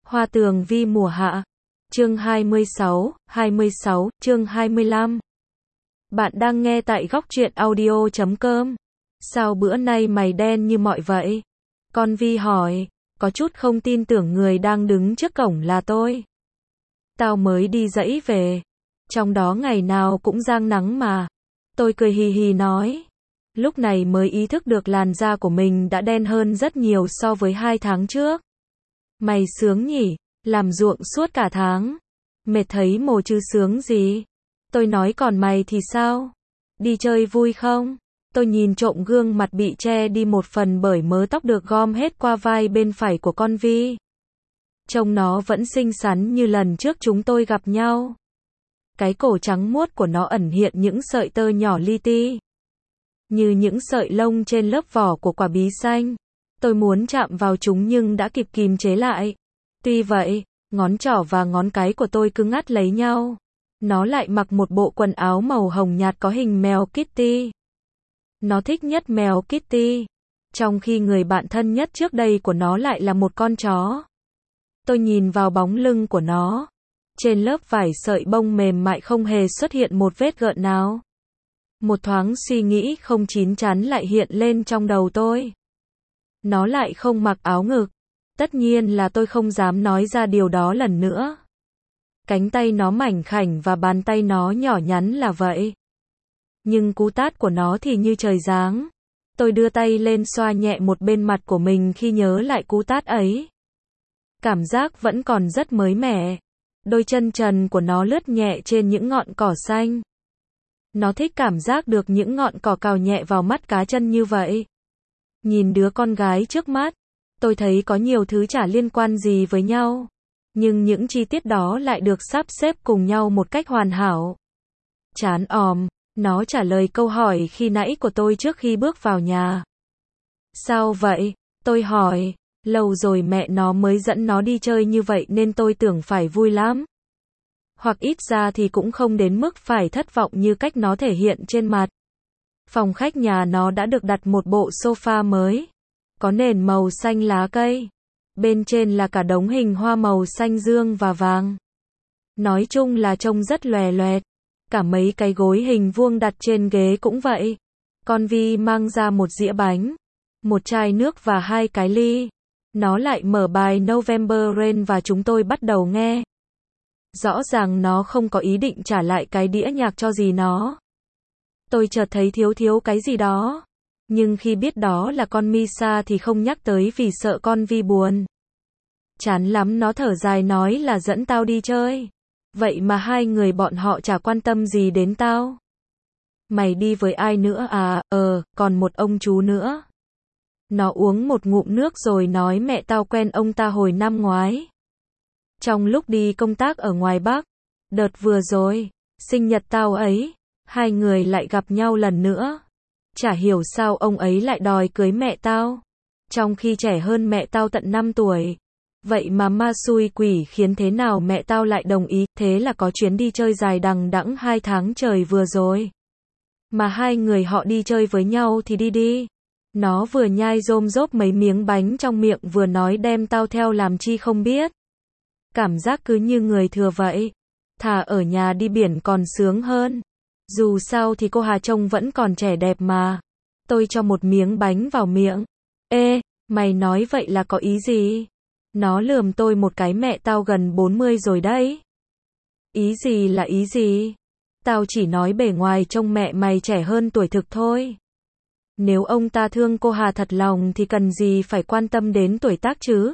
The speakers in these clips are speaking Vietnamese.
Hoa tường vi mùa hạ. Chương 26, chương 25. Bạn đang nghe tại góc truyện audio.com. Sao bữa nay mày đen như mọi vậy? Con Vi hỏi, có chút không tin tưởng người đang đứng trước cổng là tôi. Tao mới đi dãy về. Trong đó ngày nào cũng giang nắng mà. Tôi cười hì hì nói. Lúc này mới ý thức được làn da của mình đã đen hơn rất nhiều so với 2 tháng trước. Mày sướng nhỉ, làm ruộng suốt cả tháng. Mệt thấy mồ chứ sướng gì. Tôi nói còn mày thì sao? Đi chơi vui không? Tôi nhìn trộm gương mặt bị che đi một phần bởi mớ tóc được gom hết qua vai bên phải của con Vi. Trông nó vẫn xinh xắn như lần trước chúng tôi gặp nhau. Cái cổ trắng muốt của nó ẩn hiện những sợi tơ nhỏ li ti. Như những sợi lông trên lớp vỏ của quả bí xanh. Tôi muốn chạm vào chúng nhưng đã kịp kìm chế lại. Tuy vậy, ngón trỏ và ngón cái của tôi cứ ngắt lấy nhau. Nó lại mặc một bộ quần áo màu hồng nhạt có hình mèo Kitty. Nó thích nhất mèo Kitty. Trong khi người bạn thân nhất trước đây của nó lại là một con chó. Tôi nhìn vào bóng lưng của nó. Trên lớp vải sợi bông mềm mại không hề xuất hiện một vết gợn nào. Một thoáng suy nghĩ không chín chắn lại hiện lên trong đầu tôi. Nó lại không mặc áo ngực. Tất nhiên là tôi không dám nói ra điều đó lần nữa. Cánh tay nó mảnh khảnh và bàn tay nó nhỏ nhắn là vậy. Nhưng cú tát của nó thì như trời giáng. Tôi đưa tay lên xoa nhẹ một bên mặt của mình khi nhớ lại cú tát ấy. Cảm giác vẫn còn rất mới mẻ. Đôi chân trần của nó lướt nhẹ trên những ngọn cỏ xanh. Nó thích cảm giác được những ngọn cỏ cào nhẹ vào mắt cá chân như vậy. Nhìn đứa con gái trước mắt, tôi thấy có nhiều thứ chả liên quan gì với nhau. Nhưng những chi tiết đó lại được sắp xếp cùng nhau một cách hoàn hảo. Chán òm, nó trả lời câu hỏi khi nãy của tôi trước khi bước vào nhà. Sao vậy? Tôi hỏi, lâu rồi mẹ nó mới dẫn nó đi chơi như vậy nên tôi tưởng phải vui lắm. Hoặc ít ra thì cũng không đến mức phải thất vọng như cách nó thể hiện trên mặt. Phòng khách nhà nó đã được đặt một bộ sofa mới. Có nền màu xanh lá cây. Bên trên là cả đống hình hoa màu xanh dương và vàng. Nói chung là trông rất lòe loẹt. Cả mấy cái gối hình vuông đặt trên ghế cũng vậy. Con Vi mang ra một dĩa bánh, một chai nước và 2 cái ly. Nó lại mở bài November Rain và chúng tôi bắt đầu nghe. Rõ ràng nó không có ý định trả lại cái đĩa nhạc cho gì nó. Tôi chợt thấy thiếu cái gì đó. Nhưng khi biết đó là con Misa thì không nhắc tới vì sợ con Vi buồn. Chán lắm, nó thở dài nói là dẫn tao đi chơi. Vậy mà hai người bọn họ chả quan tâm gì đến tao. Mày đi với ai nữa à? Còn một ông chú nữa. Nó uống một ngụm nước rồi nói mẹ tao quen ông ta hồi năm ngoái. Trong lúc đi công tác ở ngoài Bắc. Đợt vừa rồi, sinh nhật tao ấy, hai người lại gặp nhau lần nữa. Chả hiểu sao ông ấy lại đòi cưới mẹ tao. Trong khi trẻ hơn mẹ tao tận 5 tuổi. Vậy mà ma xui quỷ khiến thế nào mẹ tao lại đồng ý. Thế là có chuyến đi chơi dài đằng đẵng 2 tháng trời vừa rồi. Mà hai người họ đi chơi với nhau thì đi. Nó vừa nhai rôm rốp mấy miếng bánh trong miệng vừa nói đem tao theo làm chi không biết. Cảm giác cứ như người thừa vậy. Thà ở nhà đi biển còn sướng hơn. Dù sao thì cô Hà trông vẫn còn trẻ đẹp mà. Tôi cho một miếng bánh vào miệng. Ê, mày nói vậy là có ý gì? Nó lườm tôi một cái, mẹ tao gần 40 rồi đấy. Ý gì là ý gì? Tao chỉ nói bề ngoài trông mẹ mày trẻ hơn tuổi thực thôi. Nếu ông ta thương cô Hà thật lòng thì cần gì phải quan tâm đến tuổi tác chứ?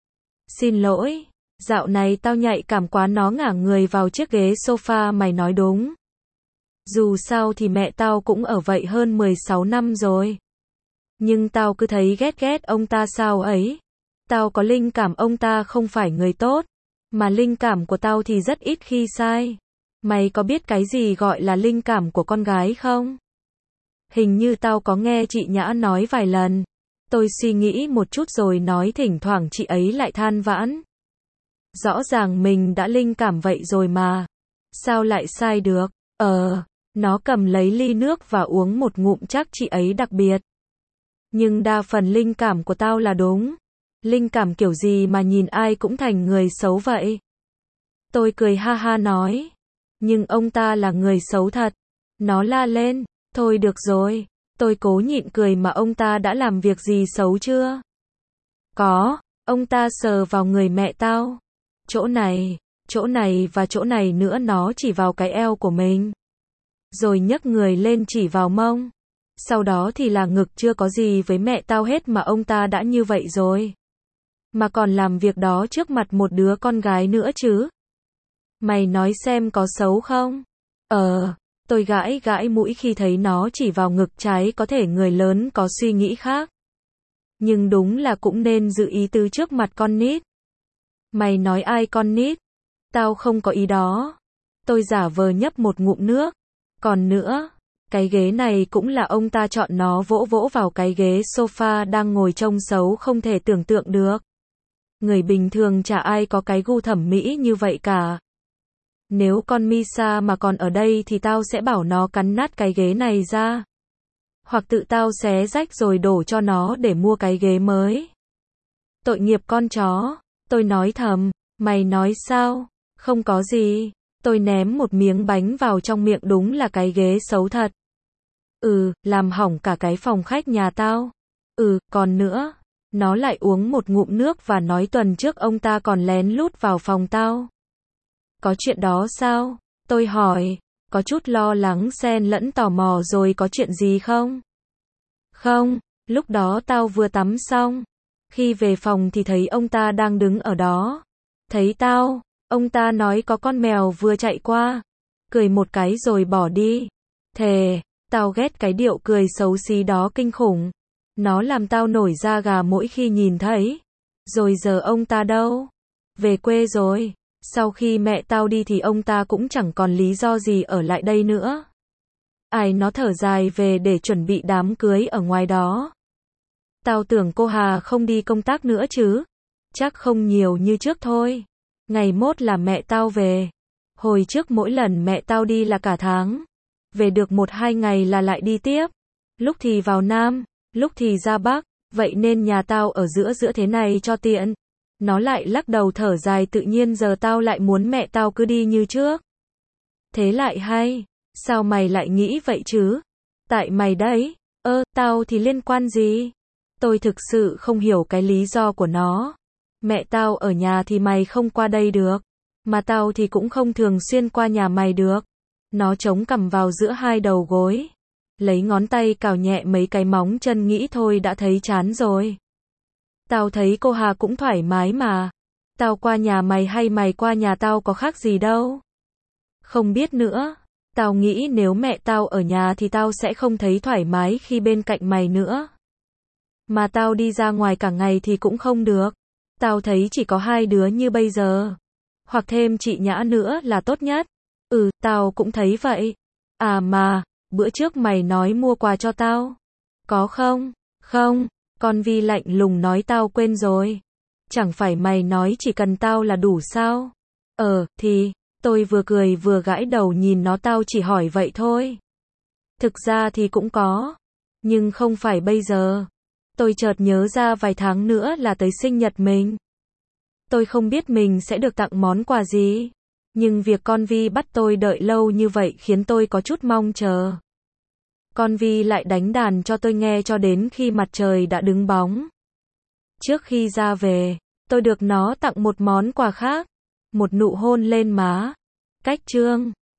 Xin lỗi, dạo này tao nhạy cảm quá. Nó ngả người vào chiếc ghế sofa. Mày nói đúng. Dù sao thì mẹ tao cũng ở vậy hơn 16 năm rồi. Nhưng tao cứ thấy ghét ông ta sao ấy. Tao có linh cảm ông ta không phải người tốt. Mà linh cảm của tao thì rất ít khi sai. Mày có biết cái gì gọi là linh cảm của con gái không? Hình như tao có nghe chị Nhã nói vài lần. Tôi suy nghĩ một chút rồi nói thỉnh thoảng chị ấy lại than vãn. Rõ ràng mình đã linh cảm vậy rồi mà. Sao lại sai được? Nó cầm lấy ly nước và uống một ngụm, chắc chị ấy đặc biệt. Nhưng đa phần linh cảm của tao là đúng. Linh cảm kiểu gì mà nhìn ai cũng thành người xấu vậy? Tôi cười ha ha nói. Nhưng ông ta là người xấu thật. Nó la lên. Thôi được rồi. Tôi cố nhịn cười mà ông ta đã làm việc gì xấu chưa? Có. Ông ta sờ vào người mẹ tao. Chỗ này và chỗ này nữa, nó chỉ vào cái eo của mình. Rồi nhấc người lên chỉ vào mông. Sau đó thì là ngực, chưa có gì với mẹ tao hết mà ông ta đã như vậy rồi. Mà còn làm việc đó trước mặt một đứa con gái nữa chứ. Mày nói xem có xấu không? Tôi gãi gãi mũi khi thấy nó chỉ vào ngực trái, có thể người lớn có suy nghĩ khác. Nhưng đúng là cũng nên giữ ý tứ trước mặt con nít. Mày nói ai con nít? Tao không có ý đó. Tôi giả vờ nhấp một ngụm nước. Còn nữa, cái ghế này cũng là ông ta chọn, nó vỗ vỗ vào cái ghế sofa đang ngồi trông xấu không thể tưởng tượng được. Người bình thường chả ai có cái gu thẩm mỹ như vậy cả. Nếu con Misa mà còn ở đây thì tao sẽ bảo nó cắn nát cái ghế này ra. Hoặc tự tao xé rách rồi đổ cho nó để mua cái ghế mới. Tội nghiệp con chó. Tôi nói thầm. Mày nói sao? Không có gì. Tôi ném một miếng bánh vào trong miệng, đúng là cái ghế xấu thật. Làm hỏng cả cái phòng khách nhà tao. Còn nữa. Nó lại uống một ngụm nước và nói tuần trước ông ta còn lén lút vào phòng tao. Có chuyện đó sao? Tôi hỏi, có chút lo lắng xen lẫn tò mò. Rồi có chuyện gì không? Không, lúc đó tao vừa tắm xong. Khi về phòng thì thấy ông ta đang đứng ở đó. Thấy tao, ông ta nói có con mèo vừa chạy qua. Cười một cái rồi bỏ đi. Thề, tao ghét cái điệu cười xấu xí đó kinh khủng. Nó làm tao nổi da gà mỗi khi nhìn thấy. Rồi giờ ông ta đâu? Về quê rồi. Sau khi mẹ tao đi thì ông ta cũng chẳng còn lý do gì ở lại đây nữa. Nó thở dài về để chuẩn bị đám cưới ở ngoài đó. Tao tưởng cô Hà không đi công tác nữa chứ. Chắc không nhiều như trước thôi. Ngày mốt là mẹ tao về. Hồi trước mỗi lần mẹ tao đi là cả tháng. Về được 1-2 ngày là lại đi tiếp. Lúc thì vào Nam, lúc thì ra Bắc. Vậy nên nhà tao ở giữa thế này cho tiện. Nó lại lắc đầu thở dài, tự nhiên giờ tao lại muốn mẹ tao cứ đi như trước. Thế lại hay. Sao mày lại nghĩ vậy chứ? Tại mày đấy. Tao thì liên quan gì? Tôi thực sự không hiểu cái lý do của nó. Mẹ tao ở nhà thì mày không qua đây được. Mà tao thì cũng không thường xuyên qua nhà mày được. Nó chống cằm vào giữa hai đầu gối. Lấy ngón tay cào nhẹ mấy cái móng chân, nghĩ thôi đã thấy chán rồi. Tao thấy cô Hà cũng thoải mái mà. Tao qua nhà mày hay mày qua nhà tao có khác gì đâu. Không biết nữa. Tao nghĩ nếu mẹ tao ở nhà thì tao sẽ không thấy thoải mái khi bên cạnh mày nữa. Mà tao đi ra ngoài cả ngày thì cũng không được. Tao thấy chỉ có hai đứa như bây giờ. Hoặc thêm chị Nhã nữa là tốt nhất. Tao cũng thấy vậy. Mà, bữa trước mày nói mua quà cho tao. Có không? Không. Con Vi lạnh lùng nói, tao quên rồi. Chẳng phải mày nói chỉ cần tao là đủ sao? Thì, tôi vừa cười vừa gãi đầu nhìn nó, tao chỉ hỏi vậy thôi. Thực ra thì cũng có. Nhưng không phải bây giờ. Tôi chợt nhớ ra vài tháng nữa là tới sinh nhật mình. Tôi không biết mình sẽ được tặng món quà gì. Nhưng việc con Vi bắt tôi đợi lâu như vậy khiến tôi có chút mong chờ. Con Vi lại đánh đàn cho tôi nghe cho đến khi mặt trời đã đứng bóng. Trước khi ra về, tôi được nó tặng một món quà khác. Một nụ hôn lên má. Cách trương.